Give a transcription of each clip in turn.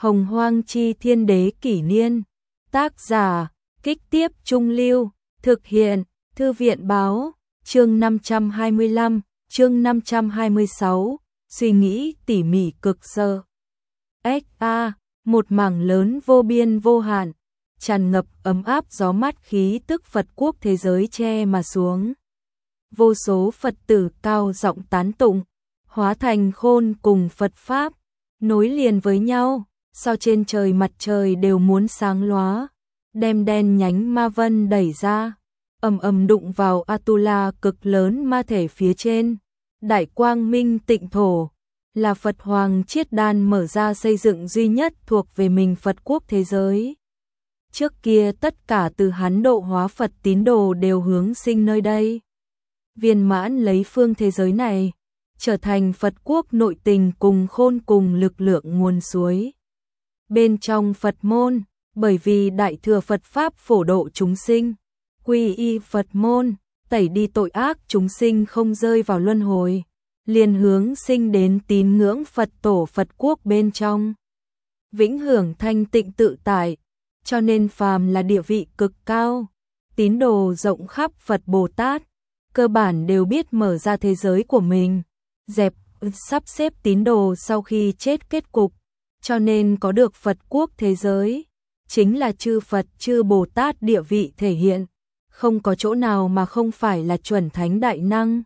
Hồng Hoang Chi Thiên Đế Kỷ Niên. Tác giả, Kích Tiếp Trung Lưu. Thực hiện, Thư viện Báo. Chương 525, chương 526. Suy nghĩ tỉ mỉ cực sơ. XA, một mảng lớn vô biên vô hạn, tràn ngập ấm áp gió mát khí tức Phật quốc thế giới che mà xuống. Vô số Phật tử cao giọng tán tụng, hóa thành khôn cùng Phật Pháp, nối liền với nhau, sao trên trời mặt trời đều muốn sáng lóa, đem đen nhánh ma vân đẩy ra, ầm ầm đụng vào Atula cực lớn ma thể phía trên. Đại Quang Minh Tịnh Thổ là Phật Hoàng Chiết Đan mở ra xây dựng duy nhất thuộc về mình Phật quốc thế giới. Trước kia tất cả từ hắn độ hóa Phật tín đồ đều hướng sinh nơi đây. Viên mãn lấy phương thế giới này, trở thành Phật quốc nội tình cùng khôn cùng lực lượng nguồn suối. Bên trong Phật môn, bởi vì Đại Thừa Phật Pháp phổ độ chúng sinh, quy y Phật môn, tẩy đi tội ác chúng sinh không rơi vào luân hồi, liền hướng sinh đến tín ngưỡng Phật tổ Phật quốc bên trong. Vĩnh hưởng thanh tịnh tự tại, cho nên phàm là địa vị cực cao, tín đồ rộng khắp Phật Bồ Tát, cơ bản đều biết mở ra thế giới của mình, dẹp sắp xếp tín đồ sau khi chết kết cục, cho nên có được Phật quốc thế giới, chính là chư Phật chư Bồ Tát địa vị thể hiện, không có chỗ nào mà không phải là chuẩn thánh đại năng.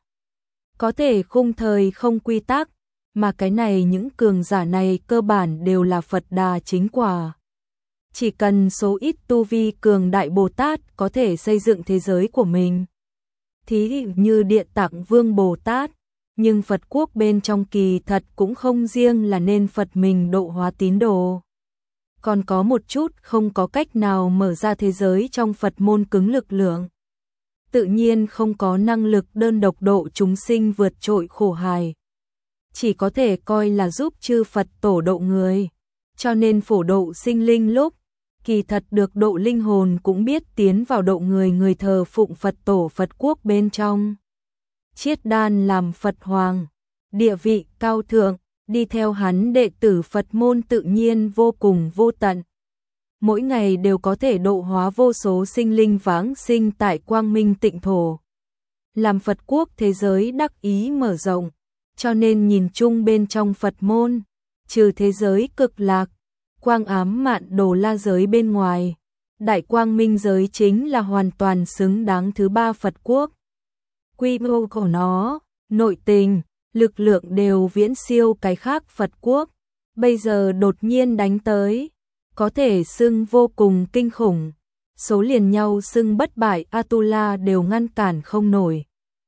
Có thể khung thời không quy tắc, mà cái này những cường giả này cơ bản đều là Phật đà chính quả. Chỉ cần số ít tu vi cường đại Bồ Tát có thể xây dựng thế giới của mình. Thí như Địa Tạng Vương Bồ Tát, nhưng Phật quốc bên trong kỳ thật cũng không riêng là nên Phật mình độ hóa tín đồ. Còn có một chút không có cách nào mở ra thế giới trong Phật môn cứng lực lượng. Tự nhiên không có năng lực đơn độc độ chúng sinh vượt trội khổ hài. Chỉ có thể coi là giúp chư Phật tổ độ người. Cho nên phổ độ sinh linh lúc, kỳ thật được độ linh hồn cũng biết tiến vào độ người thờ phụng Phật tổ Phật quốc bên trong. Chiết Đan làm Phật Hoàng, địa vị cao thượng, đi theo hắn đệ tử Phật môn tự nhiên vô cùng vô tận. Mỗi ngày đều có thể độ hóa vô số sinh linh vãng sinh tại Quang Minh Tịnh Thổ. Làm Phật quốc thế giới đắc ý mở rộng, cho nên nhìn chung bên trong Phật môn, trừ thế giới cực lạc, quang ám mạn đồ la giới bên ngoài, Đại Quang Minh giới chính là hoàn toàn xứng đáng thứ ba Phật quốc. Quy mô của nó, nội tình, lực lượng đều viễn siêu cái khác Phật quốc, bây giờ đột nhiên đánh tới, có thể xưng vô cùng kinh khủng, số liền nhau xưng bất bại Atula đều ngăn cản không nổi.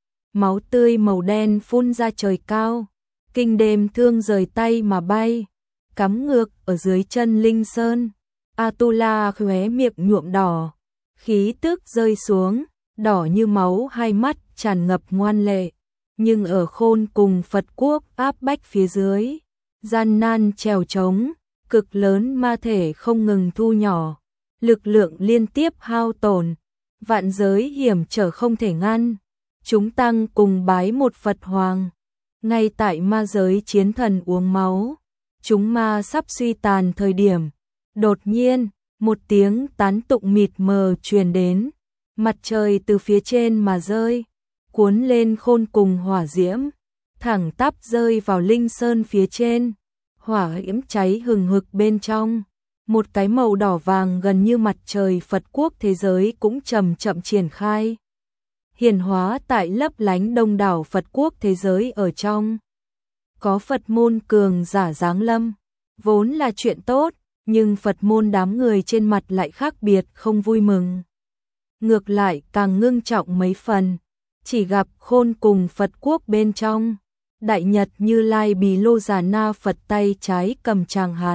Máu tươi màu đen phun ra trời cao, kinh đêm thương rời tay mà bay, cắm ngược ở dưới chân Linh Sơn, Atula khóe miệng nhuộm đỏ, khí tức rơi xuống, đỏ như máu hai mắt tràn ngập ngoan lệ, nhưng ở khôn cùng Phật quốc áp bách phía dưới, gian nan trèo trống, cực lớn ma thể không ngừng thu nhỏ, lực lượng liên tiếp hao tổn, vạn giới hiểm trở không thể ngăn. Chúng tăng cùng bái một Phật Hoàng, ngay tại ma giới chiến thần uống máu, chúng ma sắp suy tàn thời điểm, đột nhiên, một tiếng tán tụng mịt mờ truyền đến, mặt trời từ phía trên mà rơi, cuốn lên khôn cùng hỏa diễm, thẳng tắp rơi vào Linh Sơn phía trên, hỏa diễm cháy hừng hực bên trong, một cái màu đỏ vàng gần như mặt trời Phật quốc thế giới cũng chậm chậm triển khai. Hiển hóa tại lấp lánh đông đảo Phật quốc thế giới ở trong. Có Phật môn cường giả giáng lâm, vốn là chuyện tốt, nhưng Phật môn đám người trên mặt lại khác biệt không vui mừng. Ngược lại càng ngưng trọng mấy phần, chỉ gặp khôn cùng Phật quốc bên trong, Đại Nhật Như Lai Bì Lô Già Na Phật tay trái cầm tràng hạt,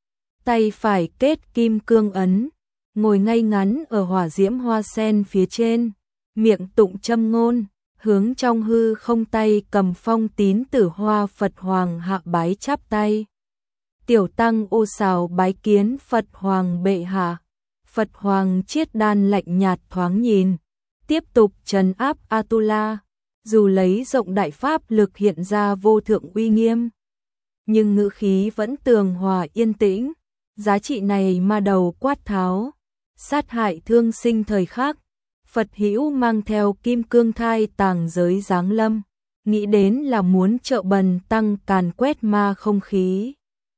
tay phải kết kim cương ấn, ngồi ngay ngắn ở hỏa diễm hoa sen phía trên, miệng tụng châm ngôn, hướng trong hư không tay cầm phong tín tử hoa Phật Hoàng hạ bái chắp tay. Tiểu tăng ô sào bái kiến Phật Hoàng bệ hạ. Phật Hoàng Chiết Đan lạnh nhạt thoáng nhìn, tiếp tục trấn áp Atula, dù lấy rộng đại pháp lực hiện ra vô thượng uy nghiêm, nhưng ngữ khí vẫn tường hòa yên tĩnh, giá trị này ma đầu quát tháo, sát hại thương sinh thời khắc, Phật hữu mang theo kim cương thai tàng giới giáng lâm, nghĩ đến là muốn trợ bần tăng càn quét ma không khí.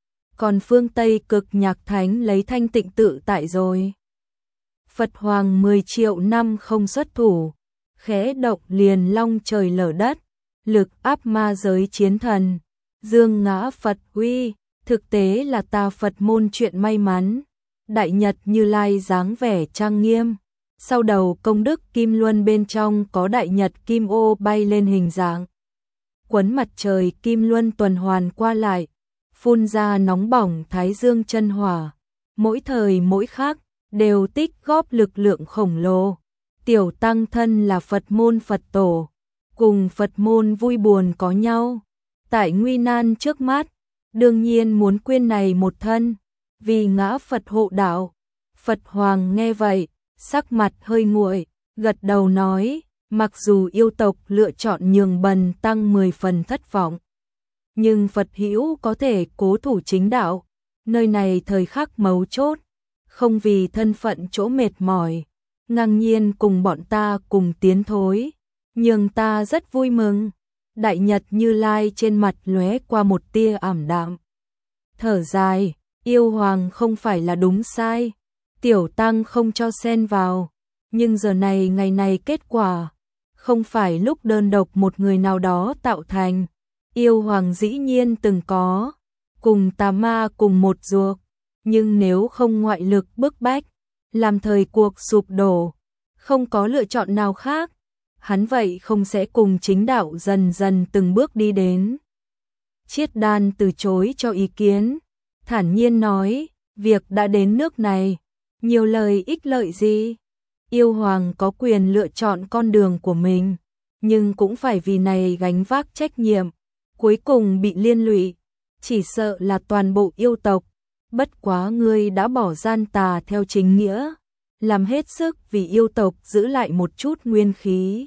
Còn phương Tây Cực Nhạc Thánh lấy thanh tịnh tự tại rồi. Phật Hoàng 10 triệu năm không xuất thủ, khẽ động liền long trời lở đất, lực áp ma giới chiến thần, dương ngã Phật uy, thực tế là ta Phật môn chuyện may mắn. Đại Nhật Như Lai dáng vẻ trang nghiêm, sau đầu công đức kim luân bên trong có đại nhật kim ô bay lên hình dạng. Quấn mặt trời kim luân tuần hoàn qua lại, phun ra nóng bỏng thái dương chân hỏa, mỗi thời mỗi khắc đều tích góp lực lượng khổng lồ. Tiểu tăng thân là Phật môn Phật tổ, cùng Phật môn vui buồn có nhau, tại nguy nan trước mắt, đương nhiên muốn quyên này một thân, vì ngã Phật hộ đạo. Phật Hoàng nghe vậy, sắc mặt hơi nguội, gật đầu nói, mặc dù yêu tộc lựa chọn nhường bần tăng 10 phần thất vọng, nhưng Phật hữu có thể cố thủ chính đạo, nơi này thời khắc mấu chốt, không vì thân phận chỗ mệt mỏi, ngang nhiên cùng bọn ta cùng tiến thối, nhưng ta rất vui mừng. Đại Nhật Như Lai trên mặt lóe qua một tia ảm đạm, thở dài, yêu hoàng không phải là đúng sai, tiểu tăng không cho xen vào, nhưng giờ này ngày này kết quả, không phải lúc đơn độc một người nào đó tạo thành, yêu hoàng dĩ nhiên từng có, cùng tà ma cùng một ruột, nhưng nếu không ngoại lực bức bách, làm thời cuộc sụp đổ, không có lựa chọn nào khác, hắn vậy không sẽ cùng chính đạo dần dần từng bước đi đến. Chiết Đan từ chối cho ý kiến, thản nhiên nói, việc đã đến nước này, nhiều lời ích lợi gì? Yêu hoàng có quyền lựa chọn con đường của mình, nhưng cũng phải vì này gánh vác trách nhiệm, cuối cùng bị liên lụy, chỉ sợ là toàn bộ yêu tộc. Bất quá ngươi đã bỏ gian tà theo chính nghĩa, làm hết sức vì yêu tộc giữ lại một chút nguyên khí.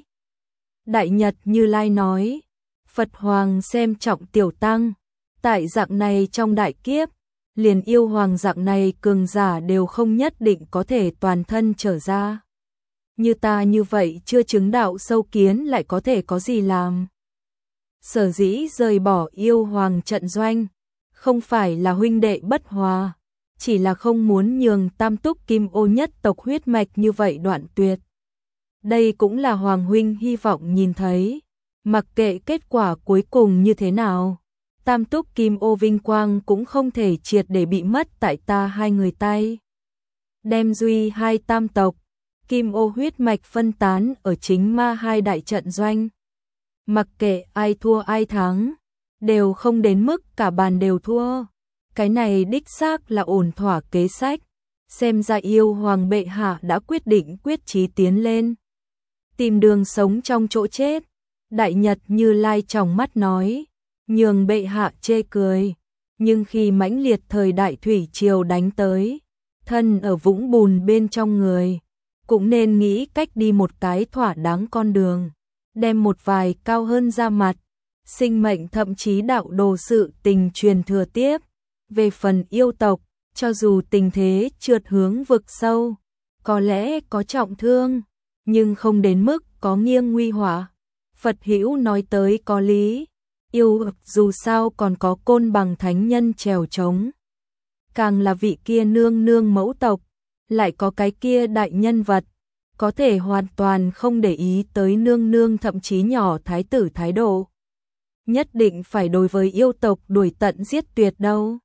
Đại Nhật Như Lai nói, Phật Hoàng xem trọng tiểu tăng, tại dạng này trong đại kiếp, liền yêu hoàng dạng này cường giả đều không nhất định có thể toàn thân trở ra. Như ta như vậy chưa chứng đạo sâu kiến lại có thể có gì làm. Sở dĩ rời bỏ yêu hoàng trận doanh, không phải là huynh đệ bất hòa, chỉ là không muốn nhường tam túc kim ô nhất tộc huyết mạch như vậy đoạn tuyệt. Đây cũng là hoàng huynh hy vọng nhìn thấy, mặc kệ kết quả cuối cùng như thế nào, tam túc kim ô vinh quang cũng không thể triệt để bị mất tại ta hai người tay. Đem duy hai tam tộc, kim ô huyết mạch phân tán ở chính ma hai đại trận doanh. Mặc kệ ai thua ai thắng, đều không đến mức cả bàn đều thua. Cái này đích xác là ổn thỏa kế sách. Xem ra yêu hoàng bệ hạ đã quyết định quyết chí tiến lên, tìm đường sống trong chỗ chết. Đại Nhật Như Lai trong mắt nói, nhường bệ hạ chê cười, nhưng khi mãnh liệt thời đại thủy triều đánh tới, thân ở vũng bùn bên trong người, cũng nên nghĩ cách đi một cái thỏa đáng con đường, đem một vài cao hơn ra mặt, sinh mệnh thậm chí đạo đồ sự tình truyền thừa tiếp. Về phần yêu tộc, cho dù tình thế trượt hướng vực sâu, có lẽ có trọng thương, nhưng không đến mức có nghiêng nguy họa. Phật hữu nói tới có lý, yêu dù sao còn có Côn Bằng thánh nhân trèo trống, càng là vị kia nương nương mẫu tộc, lại có cái kia đại nhân vật, có thể hoàn toàn không để ý tới nương nương thậm chí nhỏ thái tử thái độ. Nhất định phải đối với yêu tộc đuổi tận giết tuyệt đâu.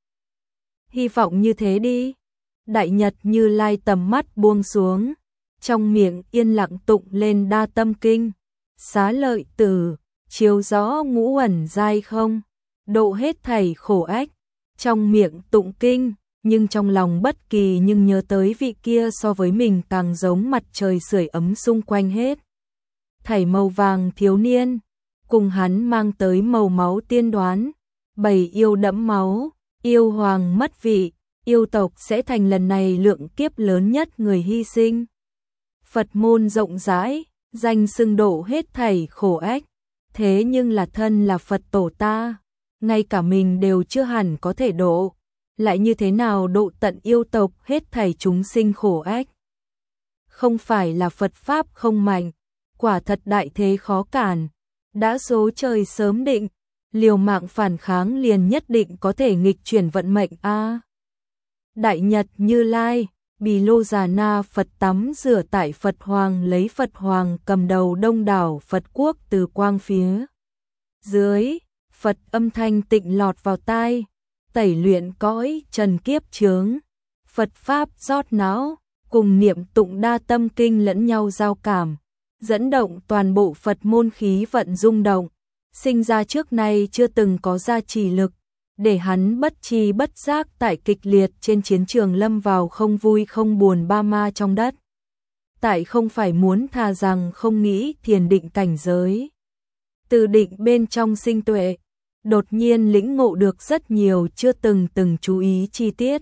Hy vọng như thế đi. Đại Nhật Như Lai tầm mắt buông xuống, trong miệng yên lặng tụng lên Đa Tâm Kinh. Xá lợi tử, chiếu rõ ngũ uẩn giai không, độ hết thảy khổ ách. Trong miệng tụng kinh, nhưng trong lòng bất kỳ nhưng nhớ tới vị kia so với mình càng giống mặt trời sưởi ấm xung quanh hết thảy màu vàng thiếu niên, cùng hắn mang tới màu máu tiên đoán, bầy yêu đẫm máu, yêu hoàng mất vị, yêu tộc sẽ thành lần này lượng kiếp lớn nhất người hy sinh. Phật môn rộng rãi, danh xưng độ hết thảy khổ ách, thế nhưng là thân là Phật tổ ta, ngay cả mình đều chưa hẳn có thể độ, lại như thế nào độ tận yêu tộc hết thảy chúng sinh khổ ách. Không phải là Phật Pháp không mạnh, quả thật đại thế khó cản, đã số trời sớm định, liều mạng phản kháng liền nhất định có thể nghịch chuyển vận mệnh a. Đại Nhật Như Lai, Bì Lô Già Na Phật tắm rửa tại Phật Hoàng, lấy Phật Hoàng cầm đầu đông đảo Phật quốc từ quang phía dưới, Phật âm thanh tịnh lọt vào tai, tẩy luyện cõi trần kiếp chướng, Phật Pháp rót não, cùng niệm tụng đa tâm kinh lẫn nhau giao cảm, dẫn động toàn bộ Phật môn khí vận rung động, sinh ra trước nay chưa từng có gia trì lực, để hắn bất tri bất giác tại kịch liệt trên chiến trường lâm vào không vui không buồn ba ma trong đất. Tại không phải muốn thà rằng không nghĩ thiền định cảnh giới. Từ định bên trong sinh tuệ, đột nhiên lĩnh ngộ được rất nhiều chưa từng chú ý chi tiết.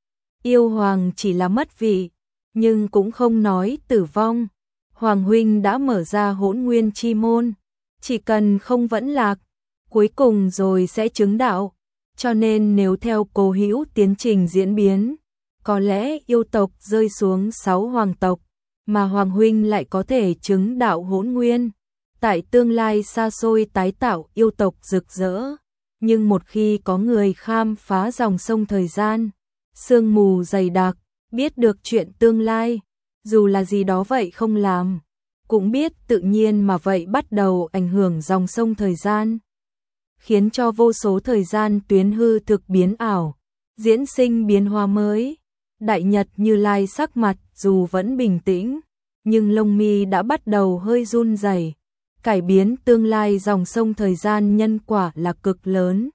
Yêu hoàng chỉ là mất vị, nhưng cũng không nói tử vong. Hoàng huynh đã mở ra Hỗn Nguyên chi môn, chỉ cần không vẫn lạc, cuối cùng rồi sẽ chứng đạo. Cho nên nếu theo cố hữu tiến trình diễn biến, có lẽ yêu tộc rơi xuống 6 hoàng tộc, mà Hoàng huynh lại có thể chứng đạo Hỗn Nguyên. Tại tương lai xa xôi tái tạo yêu tộc rực rỡ, nhưng một khi có người khám phá dòng sông thời gian, sương mù dày đặc, biết được chuyện tương lai, dù là gì đó vậy không làm, cũng biết tự nhiên mà vậy bắt đầu ảnh hưởng dòng sông thời gian, khiến cho vô số thời gian tuyến hư thực biến ảo, diễn sinh biến hóa mới. Đại Nhật Như Lai sắc mặt dù vẫn bình tĩnh, nhưng lông mi đã bắt đầu hơi run rẩy. Cải biến tương lai dòng sông thời gian nhân quả là cực lớn,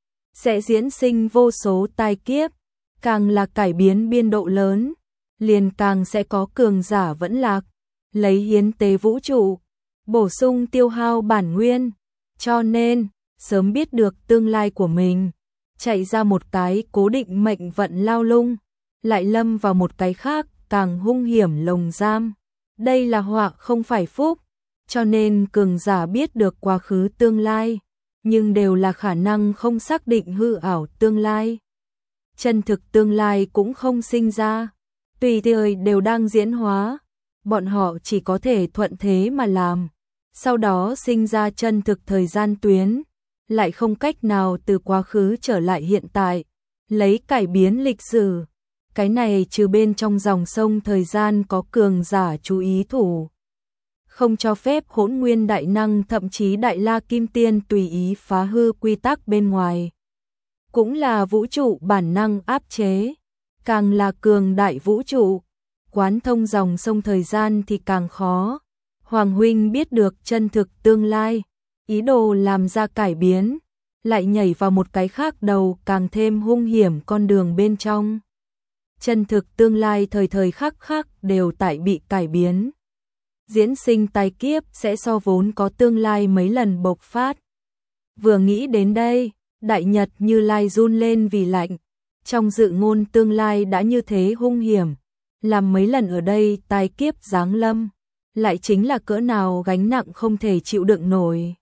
sẽ diễn sinh vô số tai kiếp, càng là cải biến biên độ lớn, liền càng sẽ có cường giả vẫn lạc, lấy hiến tế vũ trụ, bổ sung tiêu hao bản nguyên, cho nên, sớm biết được tương lai của mình, chạy ra một cái cố định mệnh vận lao lung, lại lâm vào một cái khác càng hung hiểm lồng giam. Đây là họa không phải phúc, cho nên cường giả biết được quá khứ tương lai, nhưng đều là khả năng không xác định hư ảo tương lai. Chân thực tương lai cũng không sinh ra, tùy thời đều đang diễn hóa, bọn họ chỉ có thể thuận thế mà làm, sau đó sinh ra chân thực thời gian tuyến, lại không cách nào từ quá khứ trở lại hiện tại, lấy cải biến lịch sử. Cái này trừ bên trong dòng sông thời gian có cường giả chú ý thủ, không cho phép Hỗn Nguyên đại năng thậm chí Đại La Kim Tiên tùy ý phá hư quy tắc bên ngoài, cũng là vũ trụ bản năng áp chế, càng là cường đại vũ trụ, quán thông dòng sông thời gian thì càng khó. Hoàng huynh biết được chân thực tương lai, ý đồ làm ra cải biến, lại nhảy vào một cái khác đầu càng thêm hung hiểm con đường bên trong. Chân thực tương lai thời thời khắc khắc đều tại bị cải biến. Diễn sinh tai kiếp sẽ so vốn có tương lai mấy lần bộc phát. Vừa nghĩ đến đây, Đại Nhật Như Lai run lên vì lạnh. Trong dự ngôn tương lai đã như thế hung hiểm, làm mấy lần ở đây tai kiếp giáng lâm, lại chính là cỡ nào gánh nặng không thể chịu đựng nổi.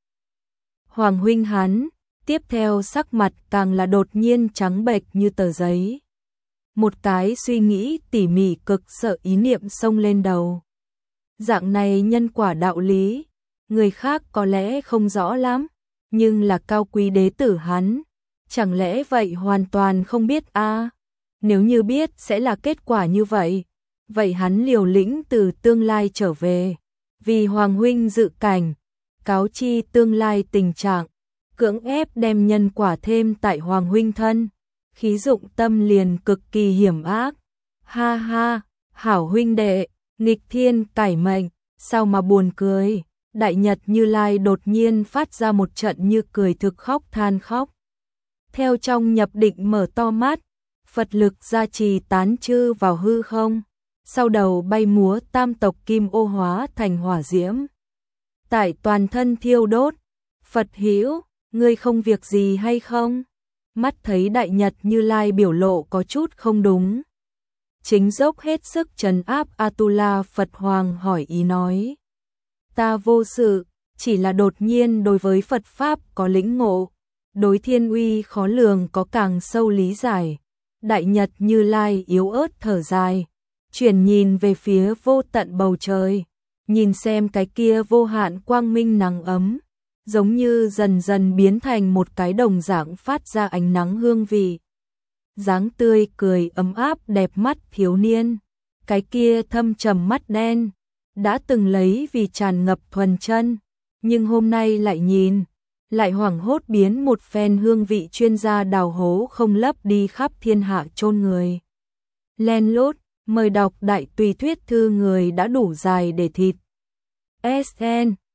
Hoàng huynh hắn, tiếp theo sắc mặt càng là đột nhiên trắng bệch như tờ giấy. Một cái suy nghĩ tỉ mỉ cực sợ ý niệm xông lên đầu. Dạng này nhân quả đạo lý, người khác có lẽ không rõ lắm, nhưng là cao quý đế tử hắn, chẳng lẽ vậy hoàn toàn không biết a? Nếu như biết sẽ là kết quả như vậy, vậy hắn liều lĩnh từ tương lai trở về, vì Hoàng huynh dự cảnh, cáo chi tương lai tình trạng, cưỡng ép đem nhân quả thêm tại Hoàng huynh thân, khí dụng tâm liền cực kỳ hiểm ác. Ha ha, hảo huynh đệ, nghịch thiên cải mệnh, sao mà buồn cười. Đại Nhật Như Lai đột nhiên phát ra một trận như cười thực khóc than khóc. Theo trong nhập định mở to mắt, Phật lực gia trì tán chư vào hư không, sau đầu bay múa tam tộc kim ô hóa thành hỏa diễm. Tại toàn thân thiêu đốt, Phật hữu, ngươi không việc gì hay không? Mắt thấy Đại Nhật Như Lai biểu lộ có chút không đúng. Chính dốc hết sức trấn áp Atula Phật Hoàng hỏi ý nói. Ta vô sự, chỉ là đột nhiên đối với Phật Pháp có lĩnh ngộ, đối thiên uy khó lường có càng sâu lý giải. Đại Nhật Như Lai yếu ớt thở dài, chuyển nhìn về phía vô tận bầu trời, nhìn xem cái kia vô hạn quang minh nắng ấm, giống như dần dần biến thành một cái đồng dạng phát ra ánh nắng hương vị. Dáng tươi cười ấm áp đẹp mắt thiếu niên, cái kia thâm trầm mắt đen, đã từng lấy vì tràn ngập thuần chân, nhưng hôm nay lại nhìn, lại hoảng hốt biến một phen hương vị chuyên gia đào hố không lấp đi khắp thiên hạ chôn người. Len lút, mời đọc đại tùy thuyết thư người đã đủ dài để thịt. SN